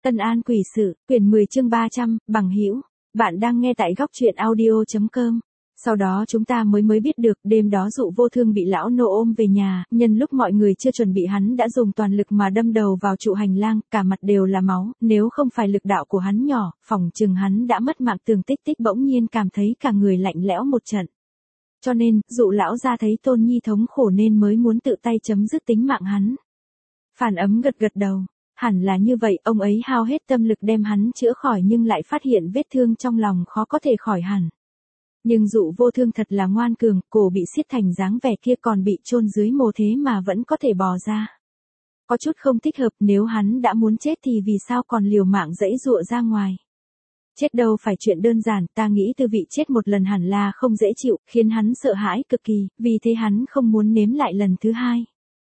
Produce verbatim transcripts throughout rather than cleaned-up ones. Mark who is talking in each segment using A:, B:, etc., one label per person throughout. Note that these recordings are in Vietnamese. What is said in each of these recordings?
A: Tân An quỷ sự, quyển mười chương ba trăm, bằng hữu. Bạn đang nghe tại góc truyện audio.com. Sau đó chúng ta mới mới biết được đêm đó Dụ Vô Thương bị lão nô ôm về nhà, nhân lúc mọi người chưa chuẩn bị hắn đã dùng toàn lực mà đâm đầu vào trụ hành lang, cả mặt đều là máu, nếu không phải lực đạo của hắn nhỏ, phỏng chừng hắn đã mất mạng. Tường Tích Tích bỗng nhiên cảm thấy cả người lạnh lẽo một trận. Cho nên, Dụ lão gia thấy Tôn Nhi thống khổ nên mới muốn tự tay chấm dứt tính mạng hắn. Phản Ấm gật gật đầu. Hẳn là như vậy, ông ấy hao hết tâm lực đem hắn chữa khỏi nhưng lại phát hiện vết thương trong lòng khó có thể khỏi hẳn. Nhưng Dụ Vô Thương thật là ngoan cường, cổ bị siết thành dáng vẻ kia còn bị chôn dưới mồ thế mà vẫn có thể bò ra. Có chút không thích hợp, nếu hắn đã muốn chết thì vì sao còn liều mạng giãy giụa ra ngoài. Chết đâu phải chuyện đơn giản, ta nghĩ tư vị chết một lần hẳn là không dễ chịu, khiến hắn sợ hãi cực kỳ, vì thế hắn không muốn nếm lại lần thứ hai.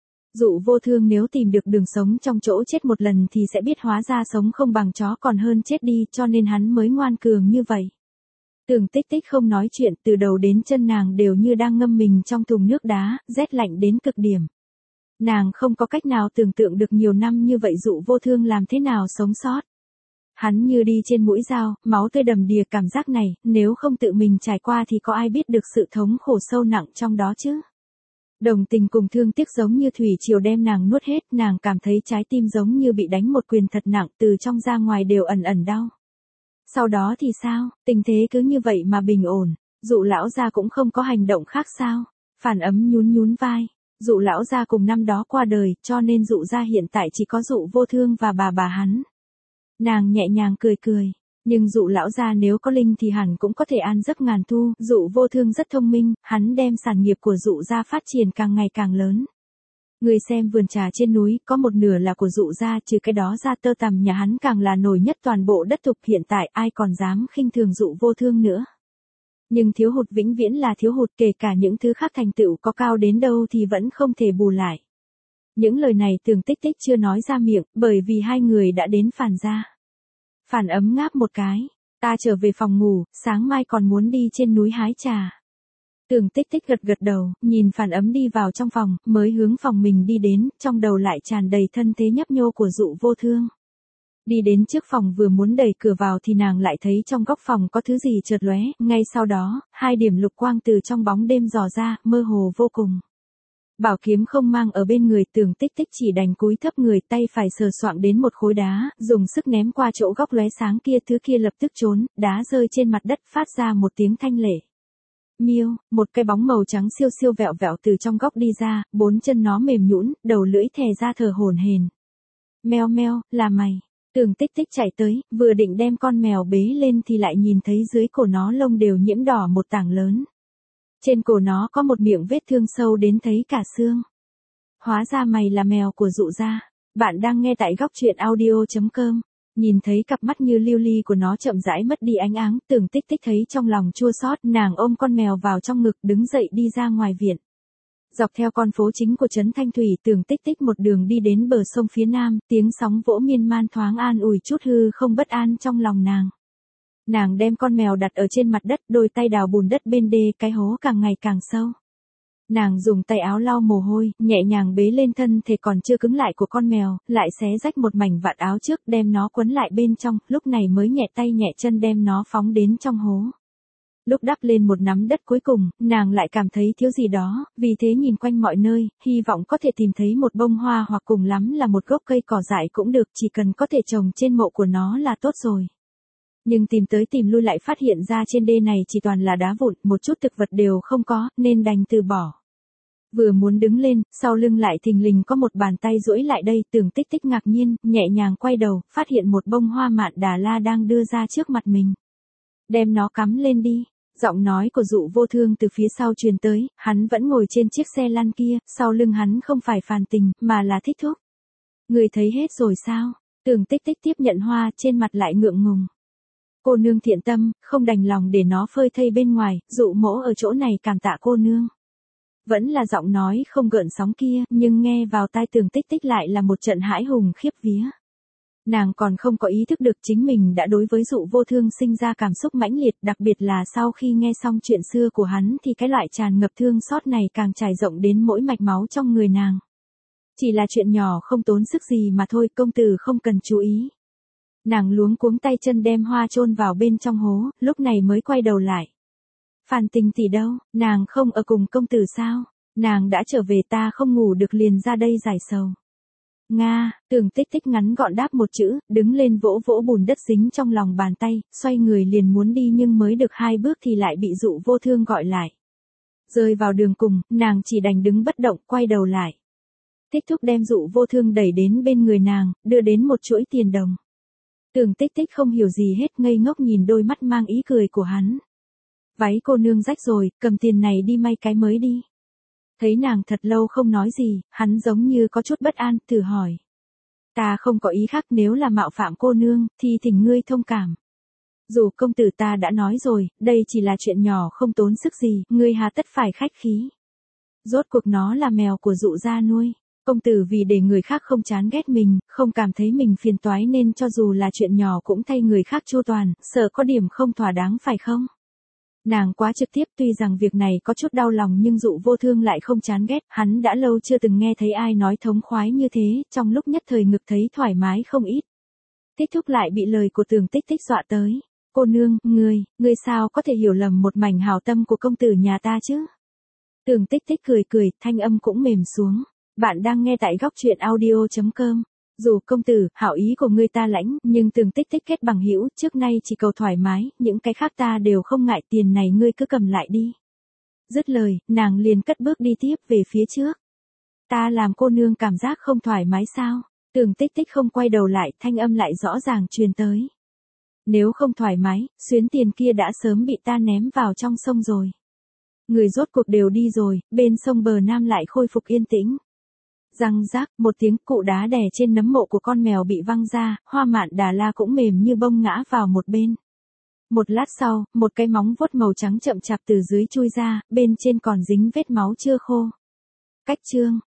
A: Dụ Vô Thương nếu tìm được đường sống trong chỗ chết một lần thì sẽ biết hóa ra sống không bằng chó còn hơn chết đi, cho nên hắn mới ngoan cường như vậy. Tường Tích Tích không nói chuyện, từ đầu đến chân nàng đều như đang ngâm mình trong thùng nước đá, rét lạnh đến cực điểm. Nàng không có cách nào tưởng tượng được nhiều năm như vậy Dụ Vô Thương làm thế nào sống sót. Hắn như đi trên mũi dao, máu tươi đầm đìa, cảm giác này, nếu không tự mình trải qua thì có ai biết được sự thống khổ sâu nặng trong đó chứ. Đồng tình cùng thương tiếc giống như thủy triều đem nàng nuốt hết, nàng cảm thấy trái tim giống như bị đánh một quyền thật nặng, từ trong ra ngoài đều ẩn ẩn đau. Sau đó thì sao, tình thế cứ như vậy mà bình ổn, Dụ lão gia cũng không có hành động khác sao? Phản Ấm nhún nhún vai, Dụ lão gia cùng năm đó qua đời, cho nên Dụ gia hiện tại chỉ có Dụ Vô Thương và bà bà hắn. Nàng nhẹ nhàng cười cười. Nhưng Dụ lão gia nếu có linh thì hẳn cũng có thể an giấc ngàn thu, Dụ Vô Thương rất thông minh, hắn đem sản nghiệp của Dụ gia phát triển càng ngày càng lớn. Người xem vườn trà trên núi, có một nửa là của Dụ gia, trừ cái đó ra tơ tằm nhà hắn càng là nổi nhất toàn bộ đất thục, hiện tại ai còn dám khinh thường Dụ Vô Thương nữa. Nhưng thiếu hụt vĩnh viễn là thiếu hụt, kể cả những thứ khác thành tựu có cao đến đâu thì vẫn không thể bù lại. Những lời này Tường Tích Tích chưa nói ra miệng, bởi vì hai người đã đến Phàn gia. Phản Ấm ngáp một cái, ta trở về phòng ngủ, sáng mai còn muốn đi trên núi hái trà. Tường Tích Tích gật gật đầu, nhìn Phản Ấm đi vào trong phòng, mới hướng phòng mình đi đến, trong đầu lại tràn đầy thân thế nhấp nhô của Dụ Vô Thương. Đi đến trước phòng vừa muốn đẩy cửa vào thì nàng lại thấy trong góc phòng có thứ gì chợt lóe, ngay sau đó, hai điểm lục quang từ trong bóng đêm dò ra, mơ hồ vô cùng. Bảo kiếm không mang ở bên người, Tường Tích Tích chỉ đành cúi thấp người, tay phải sờ soạng đến một khối đá, dùng sức ném qua chỗ góc lóe sáng kia, thứ kia lập tức trốn, đá rơi trên mặt đất phát ra một tiếng thanh lệ. Miêu, một cái bóng màu trắng siêu siêu vẹo vẹo từ trong góc đi ra, bốn chân nó mềm nhũn, đầu lưỡi thè ra thở hổn hển. Meo meo, là mày. Tường Tích Tích chạy tới, vừa định đem con mèo bế lên thì lại nhìn thấy dưới cổ nó lông đều nhiễm đỏ một tảng lớn. Trên cổ nó có một miệng vết thương sâu đến thấy cả xương. Hóa ra mày là mèo của Dụ gia. Bạn đang nghe tại góc truyện audio.com. Nhìn thấy cặp mắt như lưu ly của nó chậm rãi mất đi ánh áng, Tường Tích Tích thấy trong lòng chua xót, nàng ôm con mèo vào trong ngực, đứng dậy đi ra ngoài viện. Dọc theo con phố chính của trấn Thanh Thủy, Tường Tích Tích một đường đi đến bờ sông phía nam, tiếng sóng vỗ miên man thoáng an ủi chút hư không bất an trong lòng nàng. Nàng đem con mèo đặt ở trên mặt đất, đôi tay đào bùn đất bên đê, cái hố càng ngày càng sâu. Nàng dùng tay áo lau mồ hôi, nhẹ nhàng bế lên thân thể còn chưa cứng lại của con mèo, lại xé rách một mảnh vạt áo trước, đem nó quấn lại bên trong, lúc này mới nhẹ tay nhẹ chân đem nó phóng đến trong hố. Lúc đắp lên một nắm đất cuối cùng, nàng lại cảm thấy thiếu gì đó, vì thế nhìn quanh mọi nơi, hy vọng có thể tìm thấy một bông hoa hoặc cùng lắm là một gốc cây cỏ dại cũng được, chỉ cần có thể trồng trên mộ của nó là tốt rồi. Nhưng tìm tới tìm lui lại phát hiện ra trên đê này chỉ toàn là đá vụn, một chút thực vật đều không có, nên đành từ bỏ. Vừa muốn đứng lên, sau lưng lại thình lình có một bàn tay duỗi lại đây, Tường Tích Tích ngạc nhiên, nhẹ nhàng quay đầu, phát hiện một bông hoa mạn đà la đang đưa ra trước mặt mình. Đem nó cắm lên đi. Giọng nói của Dụ Vô Thương từ phía sau truyền tới, hắn vẫn ngồi trên chiếc xe lăn kia, sau lưng hắn không phải Phàn Tình, mà là Thích Thúc. Người thấy hết rồi sao? Tường Tích Tích tiếp nhận hoa, trên mặt lại ngượng ngùng. Cô nương thiện tâm, không đành lòng để nó phơi thây bên ngoài, Dụ mỗ ở chỗ này cảm tạ cô nương. Vẫn là giọng nói không gợn sóng kia, nhưng nghe vào tai Tường Tích Tích lại là một trận hãi hùng khiếp vía. Nàng còn không có ý thức được chính mình đã đối với Dụ Vô Thương sinh ra cảm xúc mãnh liệt, đặc biệt là sau khi nghe xong chuyện xưa của hắn thì cái loại tràn ngập thương xót này càng trải rộng đến mỗi mạch máu trong người nàng. Chỉ là chuyện nhỏ không tốn sức gì mà thôi, công tử không cần chú ý. Nàng luống cuống tay chân đem hoa chôn vào bên trong hố, lúc này mới quay đầu lại. Phan Tình tỷ đâu, nàng không ở cùng công tử sao? Nàng đã trở về, ta không ngủ được liền ra đây giải sầu. Nga, Tưởng Tích Tích ngắn gọn đáp một chữ, đứng lên vỗ vỗ bùn đất dính trong lòng bàn tay, xoay người liền muốn đi nhưng mới được hai bước thì lại bị Dụ Vô Thương gọi lại. Rơi vào đường cùng, nàng chỉ đành đứng bất động, quay đầu lại. Tích Thúc đem Dụ Vô Thương đẩy đến bên người nàng, đưa đến một chuỗi tiền đồng. Tưởng Tích Tích không hiểu gì hết, ngây ngốc nhìn đôi mắt mang ý cười của hắn. Váy cô nương rách rồi, cầm tiền này đi may cái mới đi. Thấy nàng thật lâu không nói gì, hắn giống như có chút bất an, thử hỏi. Ta không có ý khác, nếu là mạo phạm cô nương, thì thỉnh ngươi thông cảm. Dù công tử ta đã nói rồi, đây chỉ là chuyện nhỏ không tốn sức gì, ngươi hà tất phải khách khí. Rốt cuộc nó là mèo của Dụ gia nuôi. Công tử vì để người khác không chán ghét mình, không cảm thấy mình phiền toái nên cho dù là chuyện nhỏ cũng thay người khác chu toàn, sợ có điểm không thỏa đáng phải không? Nàng quá trực tiếp, tuy rằng việc này có chút đau lòng nhưng Dụ Vô Thương lại không chán ghét, hắn đã lâu chưa từng nghe thấy ai nói thống khoái như thế, trong lúc nhất thời ngực thấy thoải mái không ít. Tích Thúc lại bị lời của Tưởng Tích Tích dọa tới. Cô nương, ngươi, ngươi sao có thể hiểu lầm một mảnh hảo tâm của công tử nhà ta chứ? Tưởng Tích Tích cười cười, thanh âm cũng mềm xuống. Bạn đang nghe tại góc truyện audio chấm com. Dù công tử, hảo ý của ngươi ta lãnh, nhưng Tưởng Tích Tích kết bằng hữu, trước nay chỉ cầu thoải mái, những cái khác ta đều không ngại, tiền này ngươi cứ cầm lại đi. Dứt lời, nàng liền cất bước đi tiếp về phía trước. Ta làm cô nương cảm giác không thoải mái sao? Tưởng Tích Tích không quay đầu lại, thanh âm lại rõ ràng truyền tới. Nếu không thoải mái, xuyến tiền kia đã sớm bị ta ném vào trong sông rồi. Người rốt cuộc đều đi rồi, bên sông bờ nam lại khôi phục yên tĩnh. Răng rác, một tiếng, cụ đá đè trên nấm mộ của con mèo bị văng ra, Hoa Mạn Đà La cũng mềm như bông ngã vào một bên. Một lát sau, một cái móng vuốt màu trắng chậm chạp từ dưới chui ra, bên trên còn dính vết máu chưa khô. Cách chương